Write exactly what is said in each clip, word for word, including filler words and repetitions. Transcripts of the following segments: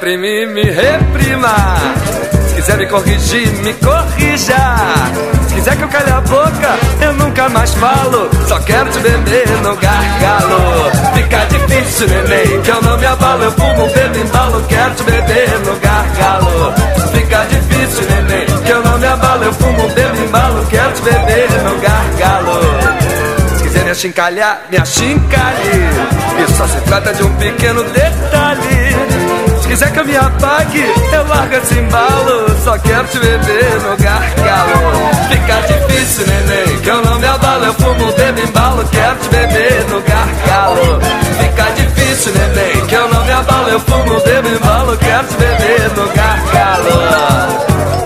reprimir, me reprima. Se quiser me corrigir, me corrija. Se quiser que eu calhe a boca, eu nunca mais falo. Só quero te beber no gargalo. Fica difícil, neném, que eu não me abalo. Eu fumo, bebo, embalo, quero te beber no gargalo. Fica difícil, neném, que eu não me abalo. Eu fumo, bebo, embalo, quero te beber no gargalo. Se quiser me achincalhar, me achincalhe. Isso só se trata de um pequeno detalhe. Se quiser que eu me apague, eu largo esse embalo. Só quero te beber no gargalo. Fica difícil, neném, que eu não me abalo. Eu fumo, bebo, embalo, quero te beber no gargalo. Fica difícil, neném, que eu não me abalo. Eu fumo, bebo, embalo, quero te beber no gargalo.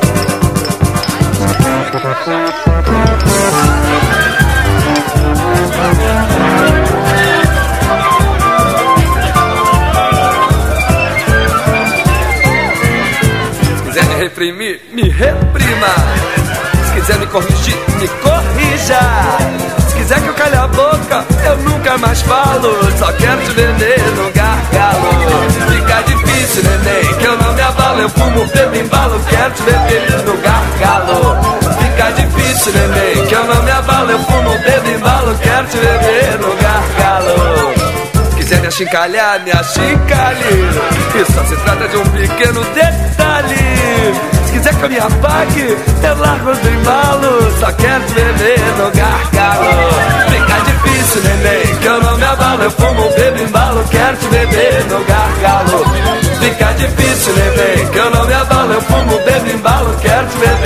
Reprimir, me reprima. Se quiser me corrigir, me corrija. Se quiser que eu calhe a boca, eu nunca mais falo. Só quero te beber no gargalo. Fica difícil, neném, que eu não me abalo. Eu fumo, bebo, embalo, quero te beber no gargalo. Fica difícil, neném, que eu não me abalo. Eu fumo, bebo, embalo, quero te beber no gargalo. Se quiser me achincalhar, me achincalhe. Isso só se trata de um pequeno detalhe. Se quiser que eu me apague, eu largo do embalo. Só quero te beber no gargalo. Fica difícil, neném, que eu não me abalo. Eu fumo, bebo, embalo, quero te beber no gargalo. Fica difícil, neném, que eu não me abalo. Eu fumo, bebo, embalo, quero te beber